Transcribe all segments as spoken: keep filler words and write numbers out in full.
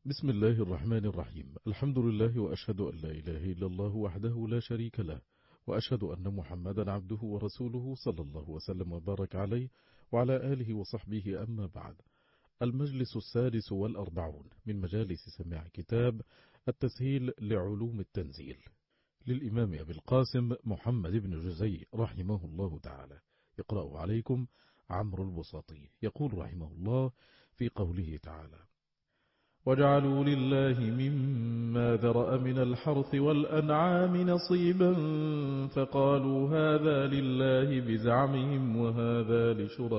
بسم الله الرحمن الرحيم. الحمد لله وأشهد أن لا إله إلا الله وحده لا شريك له، وأشهد أن محمدا عبده ورسوله صلى الله وسلم وبارك عليه وعلى آله وصحبه. أما بعد، المجلس السادس والأربعون من مجالس سماع كتاب التسهيل لعلوم التنزيل للإمام أبي القاسم محمد بن جزي رحمه الله تعالى. يقرأ عليكم عمرو البساطي. يقول رحمه الله في قوله تعالى: وجعلوا لله مما ذرأ من الحرث والأنعام نصيبا فقالوا هذا لله بزعمهم وهذا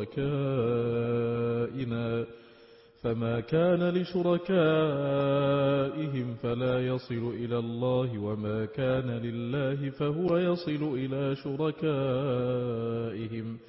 لشركائنا فما كان لشركائهم فلا يصل إلى الله وما كان لله فهو يصل إلى شركائهم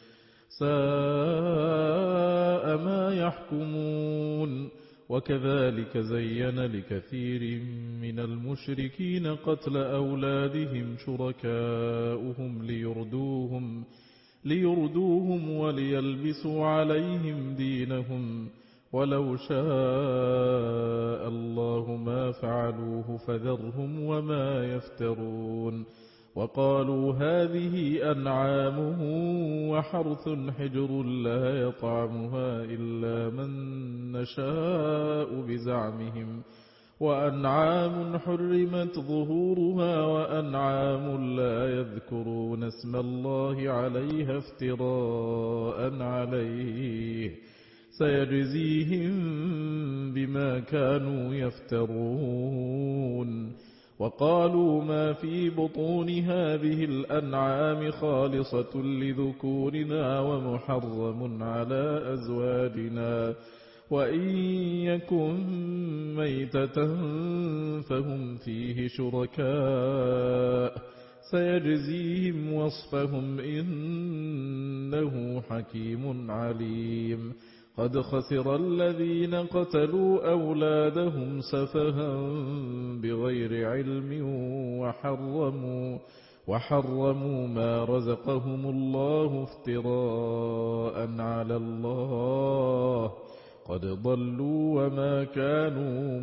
ساء ما يحكمون. وكذلك زين لكثير من المشركين قتل أولادهم شركاؤهم ليردوهم, ليردوهم وليلبسوا عليهم دينهم ولو شاء الله ما فعلوه فذرهم وما يفترون. وقالوا هذه أنعام وحرث حجر لا يطعمها إلا من نشاء بزعمهم وأنعام حرمت ظهورها وأنعام لا يذكرون اسم الله عليها افتراء عليه سيجزيهم بما كانوا يفترون. وقالوا ما في بطون هذه الأنعام خالصة لذكورنا ومحرم على أزواجنا وإن يكن ميتة فهم فيه شركاء سيجزيهم وصفهم إنه حكيم عليم. قد خسر الذين قتلوا أولادهم سفها بغير علم وحرموا, وحرموا ما رزقهم الله افتراء على الله قد ضلوا وما كانوا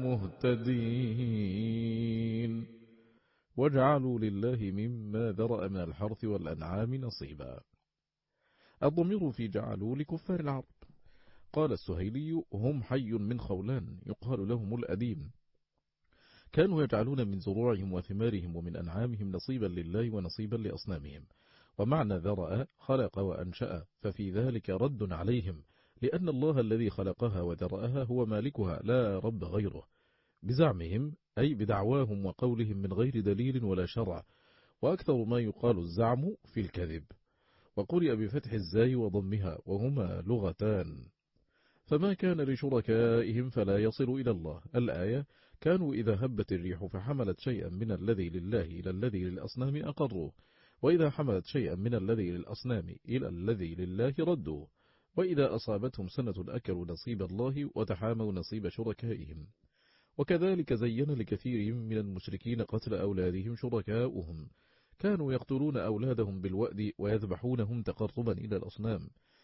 مهتدين. وجعلوا لله مما ذرأ من الحرث والأنعام نصيبا. الضمير في جعلوا لكفار العرب. قال السهيلي: هم حي من خولان يقال لهم الأديم، كانوا يجعلون من زروعهم وثمارهم ومن أنعامهم نصيبا لله ونصيبا لأصنامهم. ومعنى ذرأ خلق وأنشأ، ففي ذلك رد عليهم، لأن الله الذي خلقها وذرأها هو مالكها لا رب غيره، بزعمهم أي بدعواهم وقولهم من غير دليل ولا شرع، وأكثر ما يقال الزعم في الكذب. وقرئ بفتح الزاي وضمها وهما لغتان. فما كان لشركائهم فلا يصل إلى الله. الآية: كانوا إذا هبت الريح فحملت شيئا من الذي لله إلى الذي للأصنام أقروه، وإذا حملت شيئا من الذي للأصنام إلى الذي لله ردوه، وإذا أصابتهم سنة أكلوا نصيب الله وتحاموا نصيب شركائهم. وكذلك زين لكثير من المشركين قتل أولادهم شركاؤهم، كانوا يقتلون أولادهم بالوأد ويذبحونهم تقربا إلى الأصنام.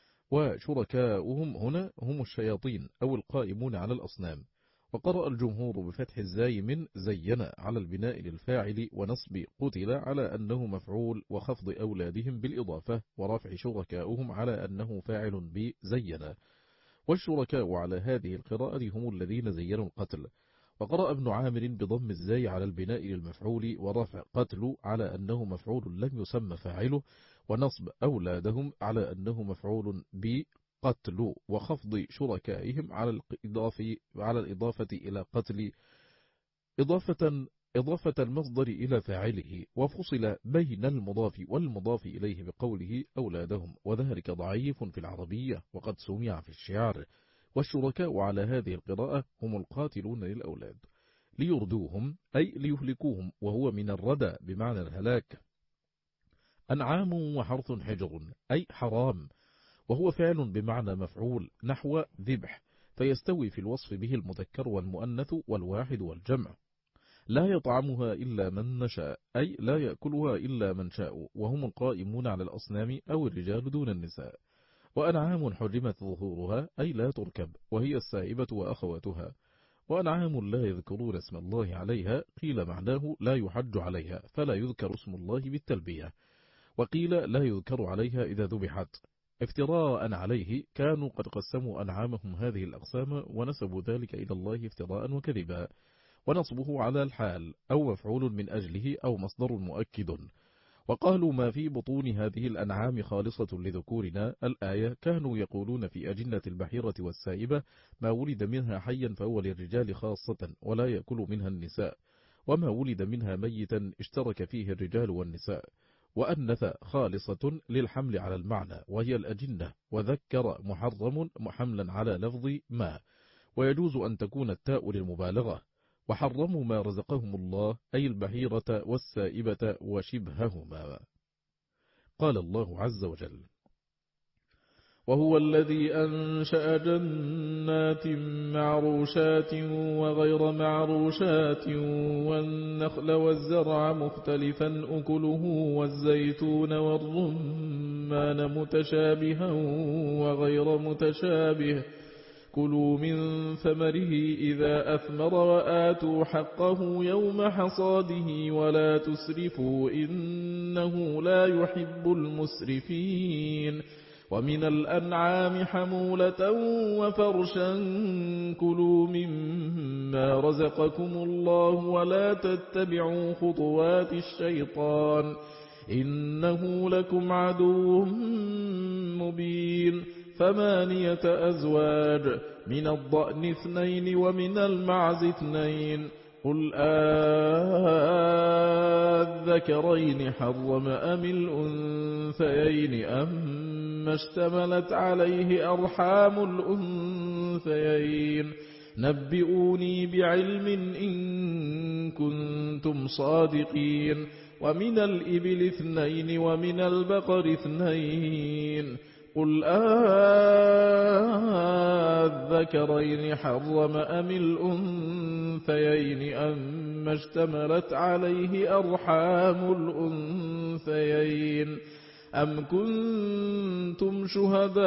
وشركاؤهم هنا هم الشياطين أو القائمون على الأصنام. وقرأ الجمهور بفتح الزاي من زين على البناء للفاعل ونصب قتل على أنه مفعول وخفض أولادهم بالإضافة ورفع شركاؤهم على أنه فاعل بزين. والشركاء على هذه القراءة هم الذين زينوا القتل. وقرأ ابن عامر بضم الزاي على البناء للمفعول ورفع قتل على أنه مفعول لم يسمى فاعله، ونصب أولادهم على أنه مفعول بقتل، وخفض شركائهم على الإضافة, على الإضافة إلى قتل إضافة, إضافة المصدر إلى فاعله، وفصل بين المضاف والمضاف إليه بقوله أولادهم، وذلك ضعيف في العربية وقد سمع في الشعر. والشركاء على هذه القراءة هم القاتلون للأولاد ليردوهم أي ليهلكوهم، وهو من الردى بمعنى الهلاك. أنعام وحرث حجر أي حرام، وهو فعل بمعنى مفعول نحو ذبح، فيستوي في الوصف به المذكر والمؤنث والواحد والجمع. لا يطعمها إلا من نشاء أي لا يأكلها إلا من شاء، وهم القائمون على الأصنام أو الرجال دون النساء. وأنعام حرمت ظهورها أي لا تركب، وهي السائبة وأخواتها. وأنعام لا يذكرون اسم الله عليها قيل معناه لا يحج عليها فلا يذكر اسم الله بالتلبية، وقيل لا يذكر عليها إذا ذبحت افتراء عليه. كانوا قد قسموا أنعامهم هذه الأقسام ونسبوا ذلك إلى الله افتراء وكذبا، ونصبه على الحال أو مفعول من أجله أو مصدر مؤكد. وقالوا ما في بطون هذه الأنعام خالصة لذكورنا الآية. كانوا يقولون في أجنة البحيرة والسائبة ما ولد منها حيا فهو للرجال خاصة ولا يأكل منها النساء، وما ولد منها ميتا اشترك فيه الرجال والنساء. وأنث خالصة للحمل على المعنى وهي الأجنة، وذكر محرم محملا على لفظ ما، ويجوز أن تكون التاء للمبالغة. وحرموا ما رزقهم الله أي البحيرة والسائبة وشبههما. قال الله عز وجل: وهو الذي أنشأ جنات معروشات وغير معروشات والنخل والزرع مختلفا أكله والزيتون والرمان متشابها وغير متشابه كلوا من ثمره إذا أثمر وآتوا حقه يوم حصاده ولا تسرفوا إنه لا يحب المسرفين. ومن الأنعام حمولة وفرشا كلوا مما رزقكم الله ولا تتبعوا خطوات الشيطان إنه لكم عدو مبين. ثمانية أزواج من الضأن اثنين ومن المعز اثنين قل آذكرين حرم أم الأنثيين أما اشتملت عليه أرحام الأنثيين نبئوني بعلم إن كنتم صادقين. ومن الإبل اثنين ومن البقر اثنين قل آذكرين حرم أم الأنثيين أما اشتملت عليه أرحام الأنثيين أم كنتم شهداء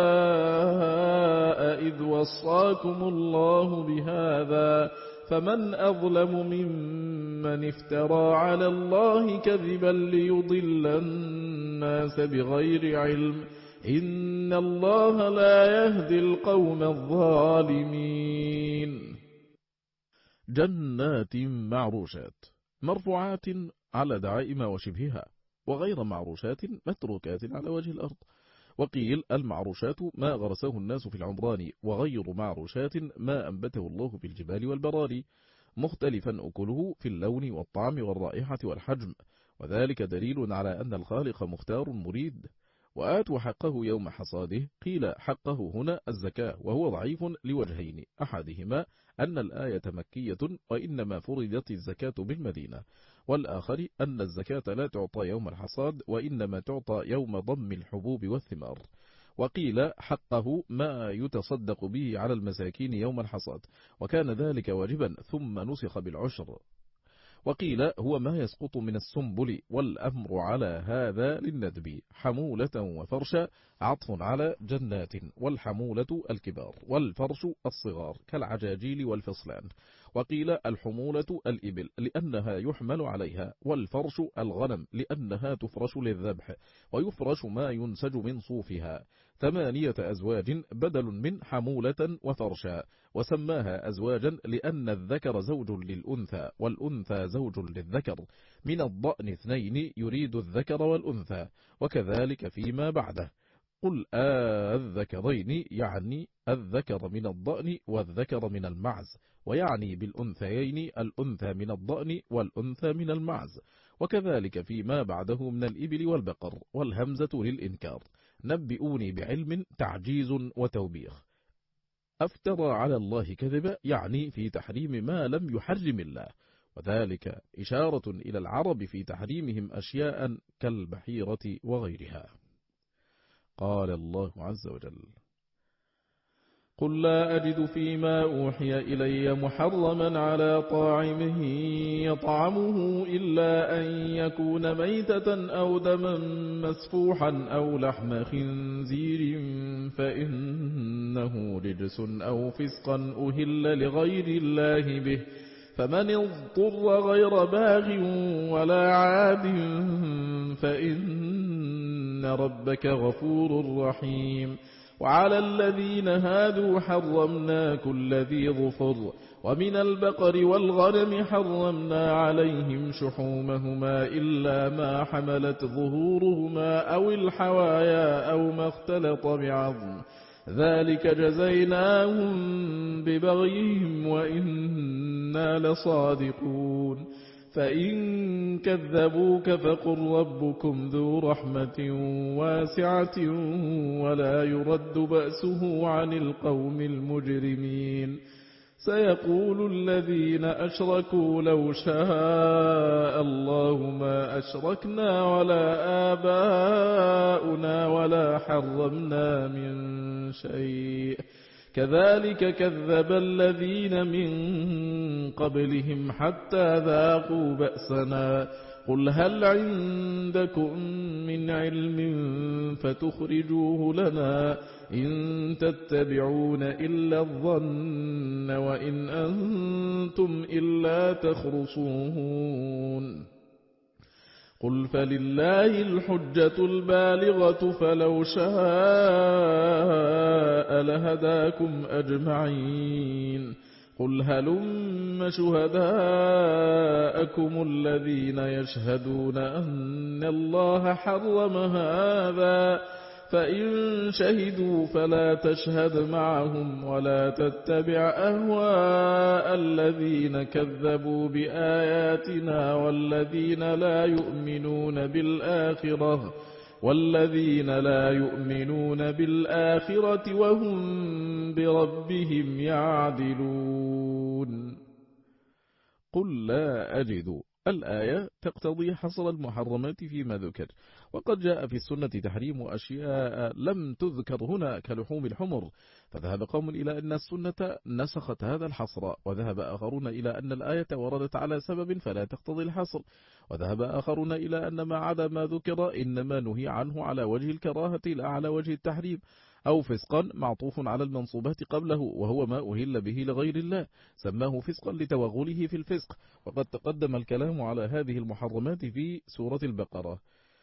إذ وصاكم الله بهذا فمن أظلم ممن افترى على الله كذبا ليضل الناس بغير علم إن الله لا يهدي القوم الظالمين. جنات معروشات مرفوعات على دعائم وشبهها، وغير معروشات متروكات على وجه الأرض. وقيل المعروشات ما غرسه الناس في العمران، وغير معروشات ما أنبته الله في الجبال والبراري مختلفا أكله في اللون والطعم والرائحة والحجم، وذلك دليل على أن الخالق مختار مريد. وآتوا حقه يوم حصاده قيل حقه هنا الزكاة، وهو ضعيف لوجهين: أحدهما أن الآية مكية وإنما فرضت الزكاة بالمدينة، والآخر أن الزكاة لا تعطى يوم الحصاد وإنما تعطى يوم ضم الحبوب والثمار. وقيل حقه ما يتصدق به على المساكين يوم الحصاد، وكان ذلك واجبا ثم نسخ بالعشر. وقيل هو ما يسقط من السنبل، والأمر على هذا للندب. حمولة وفرش عطف على جنات، والحمولة الكبار والفرش الصغار كالعجاجيل والفصلان. وقيل الحمولة الإبل لأنها يحمل عليها، والفرش الغنم لأنها تفرش للذبح، ويفرش ما ينسج من صوفها. ثمانية أزواج بدل من حمولة وفرشا، وسماها أزواجا لأن الذكر زوج للأنثى والأنثى زوج للذكر. من الضأن اثنين يريد الذكر والأنثى، وكذلك فيما بعده. قل الذكرين يعني الذكر من الضأن والذكر من المعز، ويعني بالأنثيين الأنثى من الضأن والأنثى من المعز، وكذلك فيما بعده من الإبل والبقر. والهمزة للإنكار. نبئوني بعلم تعجيز وتوبيخ. أفترى على الله كذبا يعني في تحريم ما لم يحرم الله، وذلك إشارة إلى العرب في تحريمهم أشياء كالبحيرة وغيرها. قال الله عز وجل: قل لا أجد فيما أوحي إلي محرما على طاعم يطعمه إلا أن يكون ميتة أو دما مسفوحا أو لحم خنزير فإن أنه رجس أو فسقا أهل لغير الله به، فمن اضطر غير باغ ولا عاد فإن ربك غفور رحيم. وعلى الذين هادوا حرمنا كل ذي ظفر، ومن البقر والغنم حرمنا عليهم شحومهما إلا ما حملت ظهورهما أو الحوايا أو ما اختلط بعظم، ذلك جزيناهم ببغيهم وإنا لصادقون. فإن كذبوك فقل ربكم ذو رحمة واسعة ولا يرد بأسه عن القوم المجرمين. سيقول الذين أشركوا لو شاء الله ما أشركنا ولا آباؤنا ولا حرمنا من شيء، كذلك كذب الذين من قبلهم حتى ذاقوا بأسنا. قل هل عندكم من علم فتخرجوه لنا، إن تتبعون إلا الظن وإن أنتم إلا تخرصون. قل فلله الحجة البالغة فلو شاء لهداكم أجمعين. قل هلم شهداءكم الذين يشهدون أن الله حرم هذا، فإن شهدوا فلا تشهد معهم ولا تتبع أهواء الذين كذبوا بآياتنا والذين لا يؤمنون بالآخرة والذين لا يؤمنون بالآخرة وهم بربهم يعدلون. قل لا أجد. الآية تقتضي حصر المحرمات فيما ذكر، وقد جاء في السنة تحريم أشياء لم تذكر هنا كلحوم الحمر، فذهب قوم إلى أن السنة نسخت هذا الحصر، وذهب آخرون إلى أن الآية وردت على سبب فلا تقتضي الحصر، وذهب آخرون إلى أن ما عدا ما ذكر إنما نهي عنه على وجه الكراهة لا على وجه التحريم، أو فسقا معطوف على المنصوبات قبله وهو ما أهل به لغير الله، سماه فسقا لتوغله في الفسق. وقد تقدم الكلام على هذه المحرمات في سورة البقرة.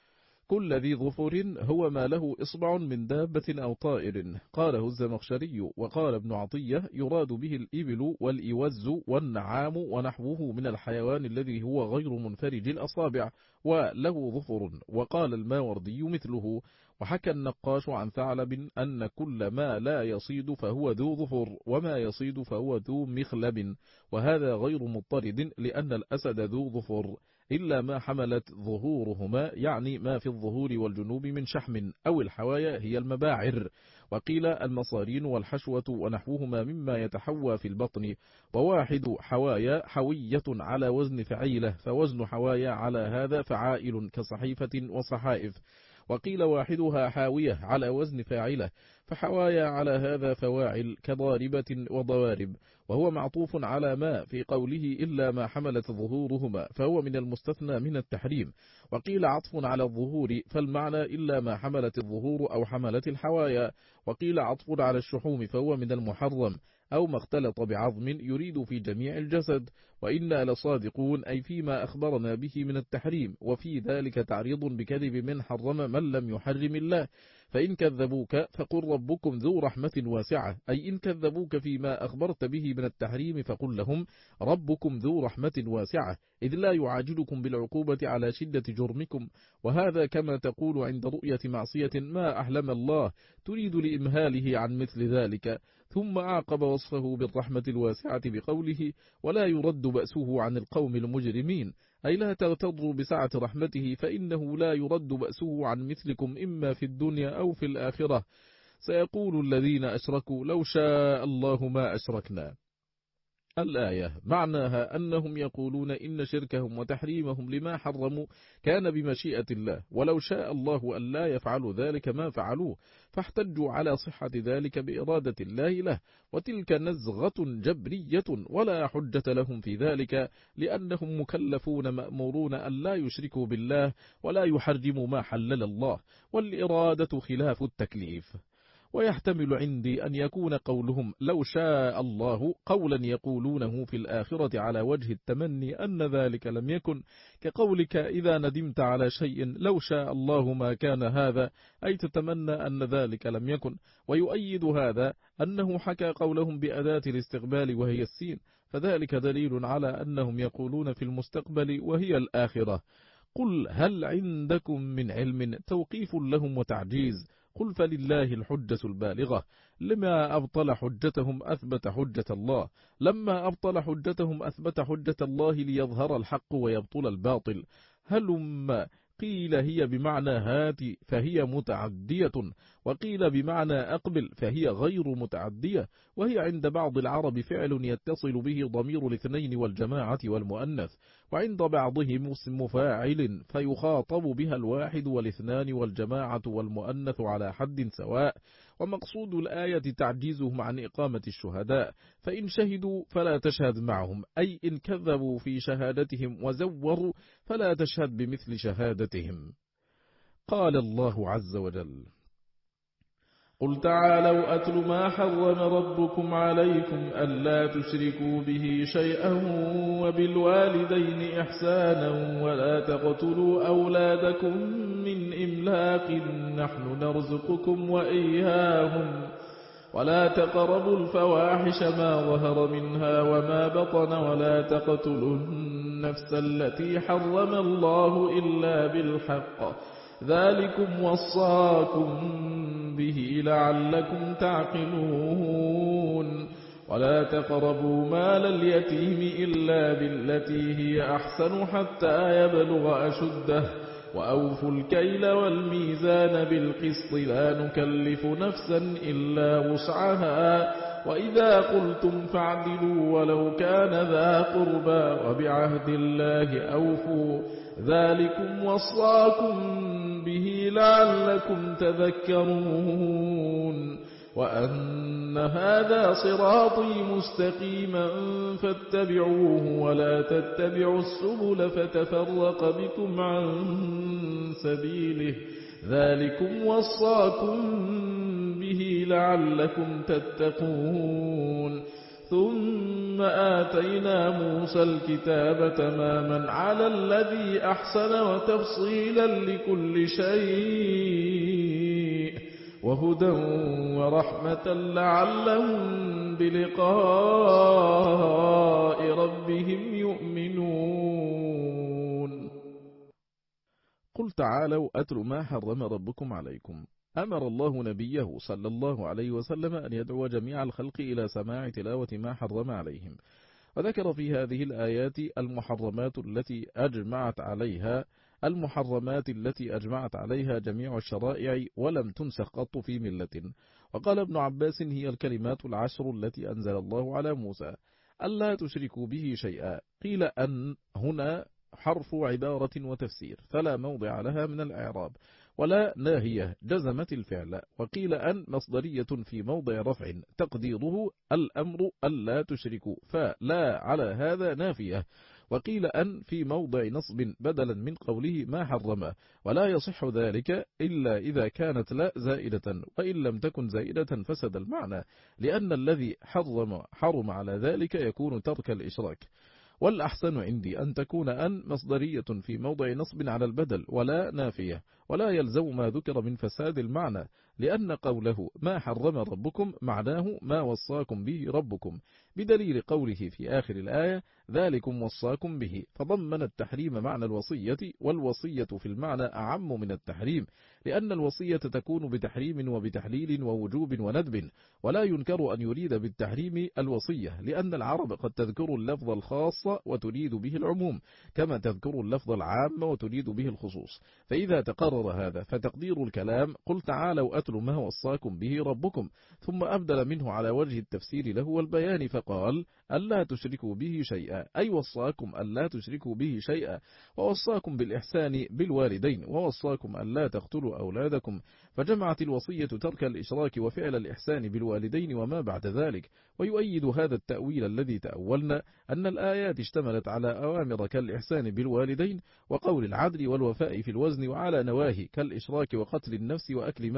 كل ذي ظفر هو ما له إصبع من دابة أو طائر، قاله الزمخشري. وقال ابن عطية يراد به الإبل والإوز والنعام ونحوه من الحيوان الذي هو غير منفرج الأصابع وله ظفر. وقال الماوردي مثله. وحكى النقاش عن ثعلب أن كل ما لا يصيد فهو ذو ظفر، وما يصيد فهو ذو مخلب، وهذا غير مضطرد لأن الأسد ذو ظفر إلا ما حملت ظهورهما، يعني ما في الظهور والجنوب من شحم، أو الحوايا هي المباعر. وقيل المصارين والحشوة ونحوهما مما يتحوى في البطن. وواحد حوايا حوية على وزن فعيلة، فوزن حوايا على هذا فعائل كصحيفة وصحائف. وقيل واحدها حاوية على وزن فاعلة، فحوايا على هذا فواعل كضاربة وضوارب، وهو معطوف على ما في قوله إلا ما حملت ظهورهما، فهو من المستثنى من التحريم. وقيل عطف على الظهور، فالمعنى إلا ما حملت الظهور أو حملت الحوايا. وقيل عطف على الشحوم، فهو من المحرم أو ما اختلط بعظم، يريد في جميع الجسد. وإنا لصادقون أي فيما أخبرنا به من التحريم، وفي ذلك تعريض بكذب من حرم من لم يحرم الله. فإن كذبوك فقل ربكم ذو رحمة واسعة، أي إن كذبوك فيما أخبرت به من التحريم فقل لهم ربكم ذو رحمة واسعة، إذ لا يعاجلكم بالعقوبة على شدة جرمكم. وهذا كما تقول عند رؤية معصية ما أحلم الله، تريد لإمهاله عن مثل ذلك. ثم أعقب وصفه بالرحمة الواسعة بقوله ولا يرد بأسه عن القوم المجرمين، أي لا تغتروا بسعة رحمته، فإنه لا يرد بأسه عن مثلكم إما في الدنيا أو في الآخرة. سيقول الذين أشركوا لو شاء الله ما أشركنا. الآية معناها أنهم يقولون إن شركهم وتحريمهم لما حرموا كان بمشيئة الله، ولو شاء الله أن لا يفعلوا ذلك ما فعلوه، فاحتجوا على صحة ذلك بإرادة الله له، وتلك نزغة جبرية ولا حجة لهم في ذلك، لأنهم مكلفون مأمورون أن لا يشركوا بالله ولا يحرموا ما حلل الله، والإرادة خلاف التكليف. ويحتمل عندي أن يكون قولهم لو شاء الله قولا يقولونه في الآخرة على وجه التمني أن ذلك لم يكن، كقولك إذا ندمت على شيء لو شاء الله ما كان هذا، أي تتمنى أن ذلك لم يكن. ويؤيد هذا أنه حكى قولهم بأداة الاستقبال وهي السين، فذلك دليل على أنهم يقولون في المستقبل وهي الآخرة. قل هل عندكم من علم توقيف لهم وتعجيز، قل فلله الحجة البالغة. لما أبطل حجتهم أثبت حجة الله، لما أبطل حجتهم أثبت حجة الله ليظهر الحق ويبطل الباطل. هلم قيل هي بمعنى هات فهي متعدية، وقيل بمعنى أقبل فهي غير متعدية، وهي عند بعض العرب فعل يتصل به ضمير الاثنين والجماعة والمؤنث، وعند بعضهم اسم فاعل فيخاطب بها الواحد والاثنان والجماعة والمؤنث على حد سواء. ومقصود الآية تعجيزهم عن إقامة الشهداء، فإن شهدوا فلا تشهد معهم، أي إن كذبوا في شهادتهم وزوروا فلا تشهد بمثل شهادتهم. قال الله عز وجل: قل تعالوا أتل ما حرم ربكم عليكم ألا تشركوا به شيئا وبالوالدين إحسانا ولا تقتلوا أولادكم من إملاق نحن نرزقكم وإياهم ولا تقربوا الفواحش ما ظهر منها وما بطن ولا تقتلوا النفس التي حرم الله إلا بالحق ذلكم وصاكم به لعلكم تعقلون ولا تقربوا مال اليتيم إلا بالتي هي أحسن حتى يبلغ أشده وأوفوا الكيل والميزان بالقسط لا نكلف نفسا إلا وسعها وإذا قلتم فاعدلوا ولو كان ذا قربى وبعهد الله أوفوا ذلكم وصاكم به لعلكم تذكرون وأن هذا صراطي مستقيما فاتبعوه ولا تتبعوا السبل فتفرق بكم عن سبيله ذلكم وصاكم به لعلكم تتقون ثم آتينا موسى الكتاب تماما على الذي أحسن وتفصيلا لكل شيء وهدى ورحمة لعلهم بلقاء ربهم يؤمنون. قل تعالوا أتل ما حرم ربكم عليكم. أمر الله نبيه صلى الله عليه وسلم أن يدعو جميع الخلق إلى سماع تلاوة ما حرم عليهم، وذكر في هذه الآيات المحرمات التي أجمعت عليها المحرمات التي أجمعت عليها جميع الشرائع ولم تنسخ قط في ملة. وقال ابن عباس: هي الكلمات العشر التي أنزل الله على موسى ألا تشركوا به شيئا. قيل أن هنا حرف عبارة وتفسير فلا موضع لها من الإعراب، ولا ناهية جزمت الفعل. وقيل أن مصدرية في موضع رفع تقديره الأمر ألا تشركوا، فلا على هذا نافية. وقيل أن في موضع نصب بدلا من قوله ما حرم، ولا يصح ذلك إلا إذا كانت لا زائدة، وإن لم تكن زائدة فسد المعنى، لأن الذي حرم حرم على ذلك يكون ترك الإشراك. والأحسن عندي أن تكون أن مصدرية في موضع نصب على البدل ولا نافية، ولا يلزم ما ذكر من فساد المعنى، لأن قوله ما حرم ربكم معناه ما وصاكم به ربكم، بدليل قوله في آخر الآية ذلكم وصاكم به، فضمن التحريم معنى الوصية، والوصية في المعنى أعم من التحريم، لأن الوصية تكون بتحريم وبتحليل ووجوب وندب، ولا ينكر أن يريد بالتحريم الوصية، لأن العرب قد تذكر اللفظ الخاص وتريد به العموم، كما تذكر اللفظ العام وتريد به الخصوص. فإذا تقرر هذا فتقدير الكلام قل تعالوا أتل ما وصاكم به ربكم، ثم أبدل منه على وجه التفسير له والبيان فقال ألا تشركوا به شيئا، أي وصاكم ألا تشركوا به شيئا، ووصاكم بالإحسان بالوالدين، ووصاكم ألا تقتلوا أولادكم، فجمعت الوصية ترك الإشراك وفعل الإحسان بالوالدين وما بعد ذلك. ويؤيد هذا التأويل الذي تأولنا أن الآيات اشتملت على أوامر كالإحسان بالوالدين وقول العدل والوفاء في الوزن، وعلى نواهي كالإشراك وقتل النفس وأكل مال اليتيم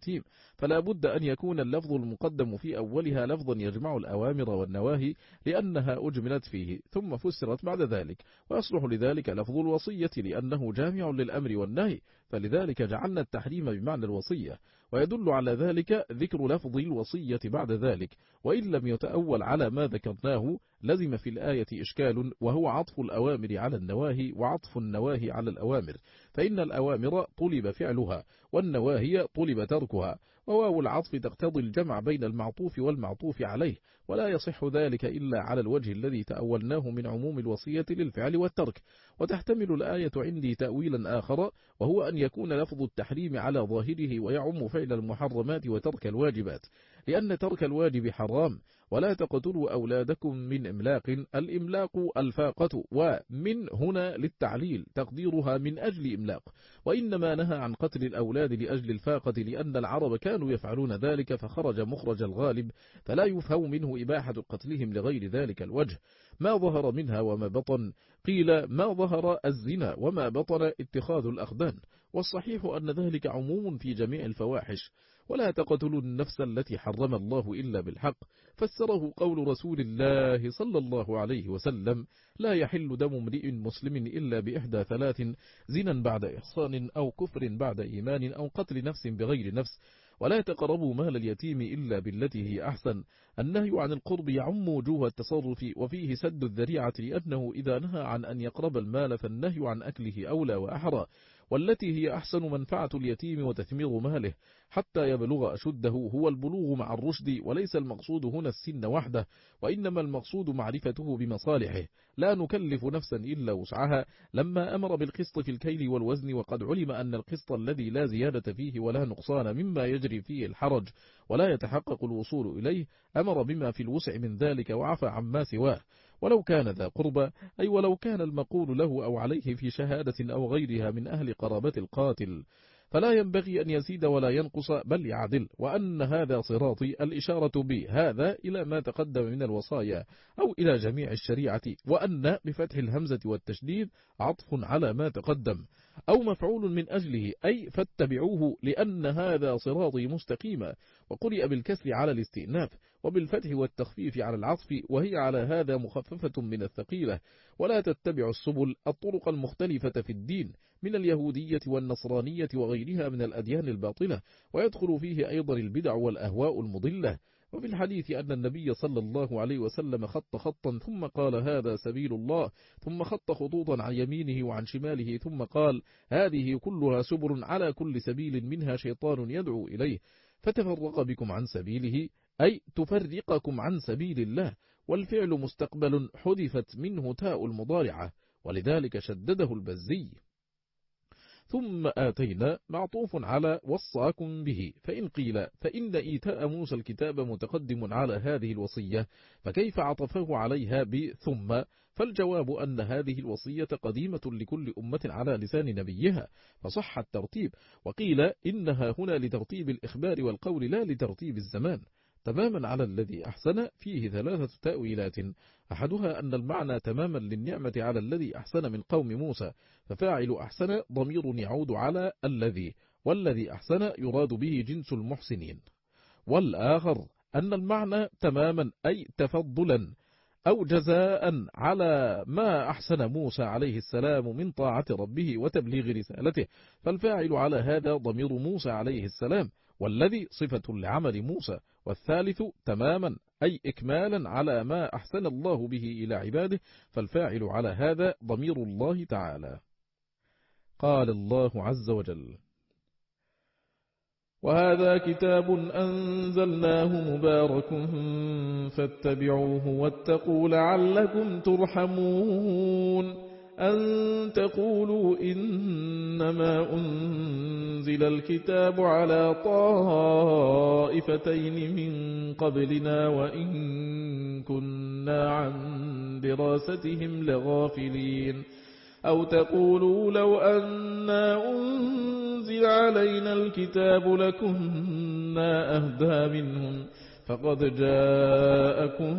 التفهيم، فلا بد أن يكون اللفظ المقدم في أولها لفظا يجمع الأوامر والنواهي لأنها أجملت فيه ثم فسرت بعد ذلك، ويصلح لذلك لفظ الوصية لأنه جامع للأمر والنهي، فلذلك جعلنا التحريم بمعنى الوصية، ويدل على ذلك ذكر لفظ الوصية بعد ذلك، وإن لم يتأول على ما ذكرناه لزم في الآية إشكال، وهو عطف الأوامر على النواهي وعطف النواهي على الأوامر، فإن الأوامر طلب فعلها والنواهي طلب تركها، وواو العطف تقتضي الجمع بين المعطوف والمعطوف عليه، ولا يصح ذلك إلا على الوجه الذي تأولناه من عموم الوصية للفعل والترك. وتحتمل الآية عندي تأويلا آخر، وهو أن يكون لفظ التحريم على ظاهره ويعم فعل المحرمات وترك الواجبات، لأن ترك الواجب حرام. ولا تقتلوا أولادكم من إملاق، الإملاق الفاقة، ومن هنا للتعليل تقديرها من أجل إملاق، وإنما نهى عن قتل الأولاد لأجل الفاقة لأن العرب كانوا يفعلون ذلك فخرج مخرج الغالب، فلا يفهم منه إباحة قتلهم لغير ذلك الوجه. ما ظهر منها وما بطن، قيل ما ظهر الزنا وما بطن اتخاذ الأخدان، والصحيح أن ذلك عموم في جميع الفواحش. ولا تقتلوا النفس التي حرم الله إلا بالحق، فسره قول رسول الله صلى الله عليه وسلم: لا يحل دم امرئ مسلم إلا بإحدى ثلاث: زنا بعد إحصان، أو كفر بعد إيمان، أو قتل نفس بغير نفس. ولا تقربوا مال اليتيم إلا بالتي هي أحسن. النهي عن القرب يعم وجوه التصرف، وفيه سد الذريعة، لأنه إذا نهى عن أن يقرب المال فالنهي عن أكله أولى وأحرى. والتي هي أحسن منفعة اليتيم وتثمير ماله حتى يبلغ أشده، هو البلوغ مع الرشد، وليس المقصود هنا السن وحده، وإنما المقصود معرفته بمصالحه. لا نكلف نفسا إلا وسعها، لما أمر بالقسط في الكيل والوزن، وقد علم أن القسط الذي لا زيادة فيه ولا نقصان مما يجري فيه الحرج ولا يتحقق الوصول إليه، أمر بما في الوسع من ذلك وعفى عما سواه. ولو كان ذا قربى، أي ولو كان المقول له أو عليه في شهادة أو غيرها من أهل قرابة القاتل، فلا ينبغي أن يزيد ولا ينقص بل يعدل. وأن هذا صراطي، الإشارة بهذا إلى ما تقدم من الوصايا أو إلى جميع الشريعة، وأن بفتح الهمزة والتشديد عطف على ما تقدم، أو مفعول من أجله، أي فاتبعوه لأن هذا صراطي مستقيما. وقرئ بالكسر على الاستئناف، وبالفتح والتخفيف على العطف، وهي على هذا مخففة من الثقيلة. ولا تتبعوا السبل، الطرق المختلفة في الدين، من اليهودية والنصرانية وغيرها من الأديان الباطلة، ويدخل فيه أيضا البدع والأهواء المضلة. وفي الحديث أن النبي صلى الله عليه وسلم خط خطا ثم قال: هذا سبيل الله، ثم خط خطوطا عن يمينه وعن شماله، ثم قال: هذه كلها سبل، على كل سبيل منها شيطان يدعو إليه، فتفرق بكم عن سبيله، أي تفرقكم عن سبيل الله. والفعل مستقبل حذفت منه تاء المضارعة، ولذلك شدده البزي. ثم آتينا معطوف على وصاكم به، فإن قيل فإن إيتاء موسى الكتاب متقدم على هذه الوصية، فكيف عطفه عليها بثم؟ فالجواب أن هذه الوصية قديمة لكل أمة على لسان نبيها، فصح الترتيب. وقيل إنها هنا لترتيب الإخبار والقول لا لترتيب الزمان. تماما على الذي أحسن فيه ثلاثة تأويلات، أحدها أن المعنى تماما للنعمة على الذي أحسن من قوم موسى، ففاعل أحسن ضمير يعود على الذي، والذي أحسن يراد به جنس المحسنين. والآخر أن المعنى تماما أي تفضلا أو جزاء على ما أحسن موسى عليه السلام من طاعة ربه وتبليغ رسالته، فالفاعل على هذا ضمير موسى عليه السلام، والذي صفة لعمل موسى. والثالث تماما أي إكمالا على ما أحسن الله به إلى عباده، فالفاعل على هذا ضمير الله تعالى. قال الله عز وجل: وهذا كتاب أنزلناه مبارك فاتبعوه واتقوا لعلكم ترحمون. أن تقولوا إنما أنزل الكتاب على طائفتين من قبلنا وإن كنا عن دراستهم لغافلين. أو تقولوا لو أنا أنزل علينا الكتاب لكنا أهدى منهم، فقد جاءكم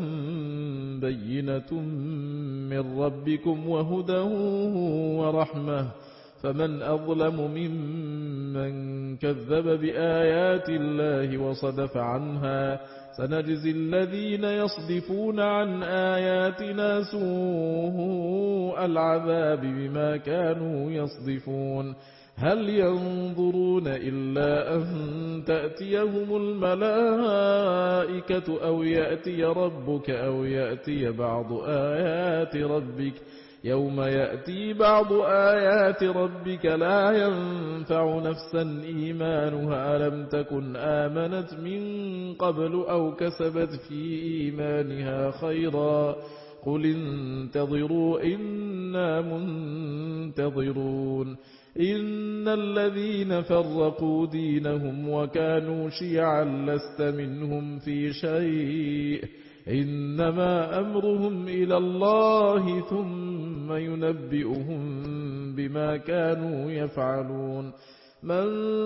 بينة من ربكم وهدى ورحمة، فمن أظلم ممن كذب بآيات الله وصدف عنها سنجزي الذين يصدفون عن آياتنا سوء العذاب بما كانوا يصدفون هل ينظرون إلا أن تأتيهم الملائكة أو يأتي ربك أو يأتي بعض آيات ربك يوم يأتي بعض آيات ربك لا ينفع نفسا إيمانها لم تكن آمنت من قبل أو كسبت في إيمانها خيرا قل انتظروا إنا منتظرون إن الذين فرقوا دينهم وكانوا شيعا لست منهم في شيء إنما أمرهم إلى الله ثم ينبئهم بما كانوا يفعلون من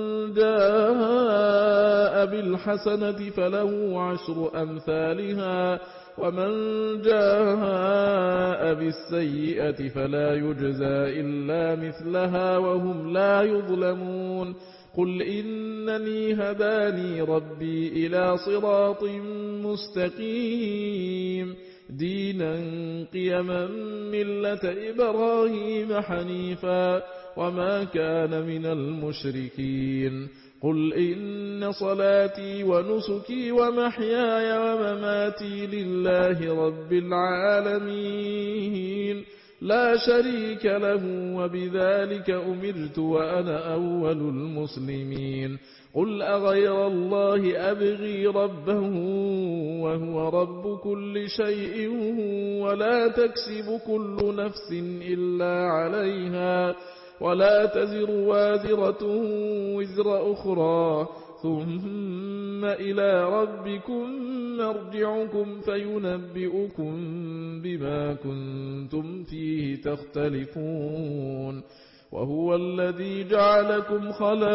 جاء بالحسنة فله عشر أمثالها ومن جاء بالسيئة فلا يجزى إلا مثلها وهم لا يظلمون قل إنني هداني ربي إلى صراط مستقيم دينا قيما ملة إبراهيم حنيفا وما كان من المشركين قل إن صلاتي ونسكي ومحياي ومماتي لله رب العالمين لا شريك له وبذلك أمرت وأنا أول المسلمين قل أغير الله أبغي ربه وهو رب كل شيء ولا تكسب كل نفس إلا عليها ولا تزر وازرة وزر أخرى ثم إلى ربكم مرجعكم فينبئكم بما كنتم فيه تختلفون وهو الذي جعلكم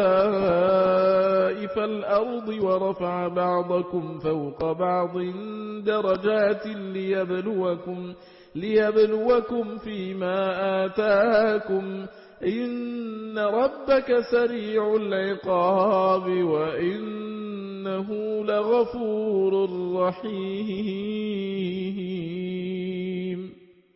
خلائف الأرض ورفع بعضكم فوق بعض درجات ليبلوكم, ليبلوكم فيما آتاكم إن ربك سريع العقاب وإنه لغفور رحيم.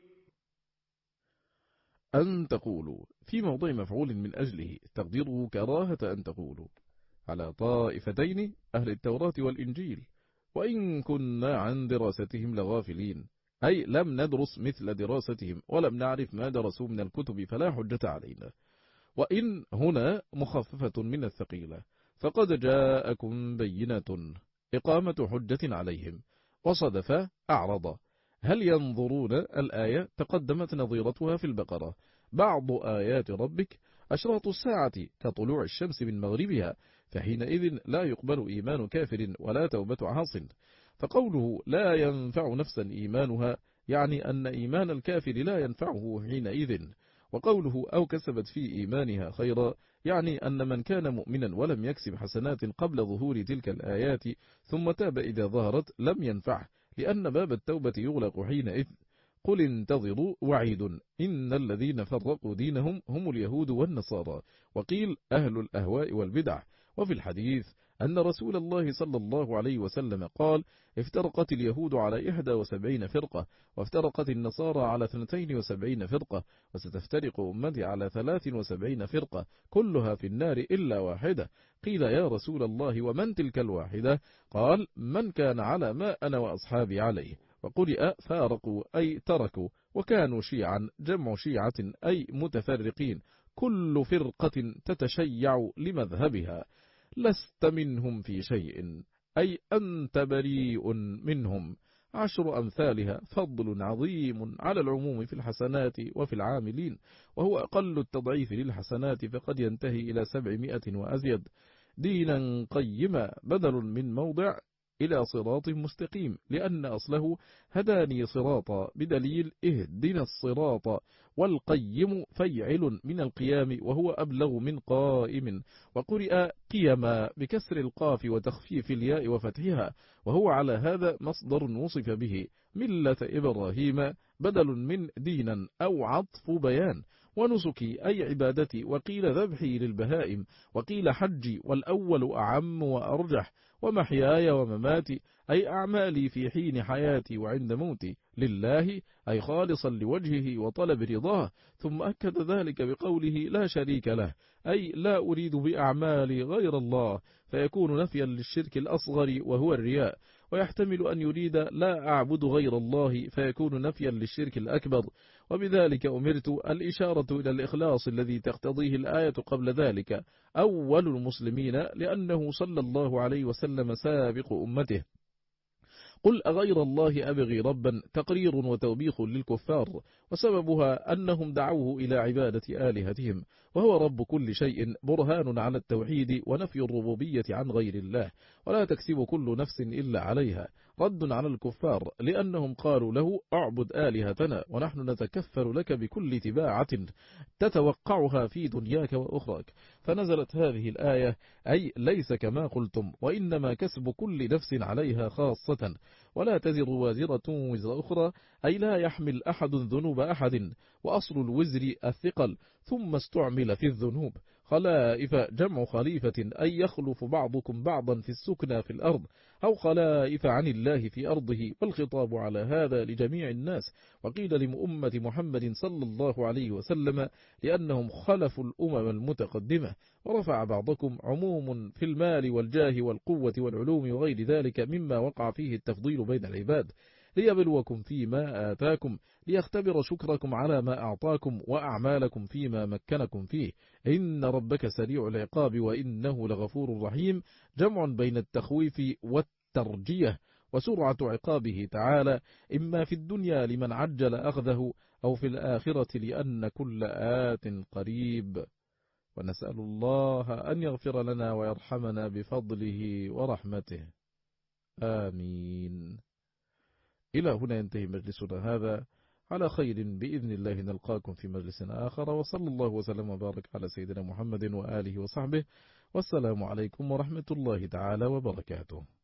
أن تقولوا في موضع مفعول من أجله تقديره كراهة أن تقولوا على طائفتين أهل التوراة والإنجيل وإن كنا عن دراستهم لغافلين أي لم ندرس مثل دراستهم ولم نعرف ما درسوا من الكتب فلا حجة علينا. وإن هنا مخففة من الثقيلة فقد جاءكم بينة إقامة حجة عليهم وصدف أعرض هل ينظرون الآية تقدمت نظيرتها في البقرة بعض آيات ربك أشراط الساعة كطلوع الشمس من مغربها فحينئذ لا يقبل إيمان كافر ولا توبة عاص فقوله لا ينفع نفسا إيمانها يعني أن إيمان الكافر لا ينفعه حينئذ وقوله أو كسبت في إيمانها خيرا يعني أن من كان مؤمنا ولم يكسب حسنات قبل ظهور تلك الآيات ثم تاب إذا ظهرت لم ينفعه لأن باب التوبة يغلق حينئذ. قل انتظروا وعيد إن الذين فرقوا دينهم هم اليهود والنصارى وقيل أهل الأهواء والبدع. وفي الحديث أن رسول الله صلى الله عليه وسلم قال افترقت اليهود على إحدى وسبعين فرقة وافترقت النصارى على اثنتين وسبعين فرقة وستفترق أمتي على ثلاث وسبعين فرقة كلها في النار إلا واحدة. قيل يا رسول الله ومن تلك الواحدة؟ قال من كان على ما أنا وأصحابي عليه. وقرئ فارقوا أي تركوا وكانوا شيعا جمع شيعة أي متفرقين كل فرقة تتشيع لمذهبها لست منهم في شيء أي أنت بريء منهم. عشر أمثالها فضل عظيم على العموم في الحسنات وفي العاملين وهو أقل التضعيف للحسنات فقد ينتهي إلى سبعمائة وأزيد. دينا قيما بدل من موضع إلى صراط مستقيم لأن أصله هداني صراطا بدليل اهدنا الصراط والقيم فيعل من القيام وهو أبلغ من قائم. وقرئ قيما بكسر القاف وتخفيف الياء وفتحها وهو على هذا مصدر وصف به ملة إبراهيم بدل من دينا أو عطف بيان ونسكي أي عبادتي، وقيل ذبحي للبهائم، وقيل حجي، والأول أعم وأرجح، ومحياي ومماتي أي أعمالي في حين حياتي وعند موتي لله أي خالصا لوجهه وطلب رضاه. ثم أكد ذلك بقوله لا شريك له أي لا أريد بأعمالي غير الله، فيكون نفيا للشرك الأصغر وهو الرياء، ويحتمل أن يريد لا أعبد غير الله فيكون نفيا للشرك الأكبر. وبذلك أمرت الإشارة إلى الإخلاص الذي تقتضيه الآية قبل ذلك أول المسلمين، لأنه صلى الله عليه وسلم سابق أمته. قل أغير الله أبغي ربا تقرير وتوبيخ للكفار، وسببها أنهم دعوه إلى عبادة آلهتهم، وهو رب كل شيء، برهان على التوحيد ونفي الربوبية عن غير الله، ولا تكسب كل نفس إلا عليها، رد على الكفار لأنهم قالوا له أعبد آلهتنا ونحن نتكفل لك بكل تباعة تتوقعها في دنياك وأخراك. فنزلت هذه الآية أي ليس كما قلتم، وإنما كسب كل نفس عليها خاصة، ولا تزر وازرة وزر أخرى أي لا يحمل أحد ذنوب أحد، وأصل الوزر الثقل، ثم استعمل في الذنوب. خلائف جمع خليفة أي يخلف بعضكم بعضا في السكنى في الأرض، أو خلائف عن الله في أرضه، والخطاب على هذا لجميع الناس، وقيل لأمة محمد صلى الله عليه وسلم لأنهم خلفوا الأمم المتقدمة. ورفع بعضكم عموم في المال والجاه والقوة والعلوم وغير ذلك مما وقع فيه التفضيل بين العباد، ليبلوكم فيما آتاكم ليختبر شكركم على ما أعطاكم وأعمالكم فيما مكنكم فيه، إن ربك سريع العقاب وإنه لغفور رحيم، جمع بين التخويف والترجية، وسرعة عقابه تعالى إما في الدنيا لمن عجل أخذه، أو في الآخرة لأن كل آت قريب. ونسأل الله أن يغفر لنا ويرحمنا بفضله ورحمته، آمين. إلى هنا ينتهي مجلسنا هذا، على خير بإذن الله نلقاكم في مجلس آخر، وصلى الله وسلم وبارك على سيدنا محمد وآله وصحبه، والسلام عليكم ورحمة الله تعالى وبركاته.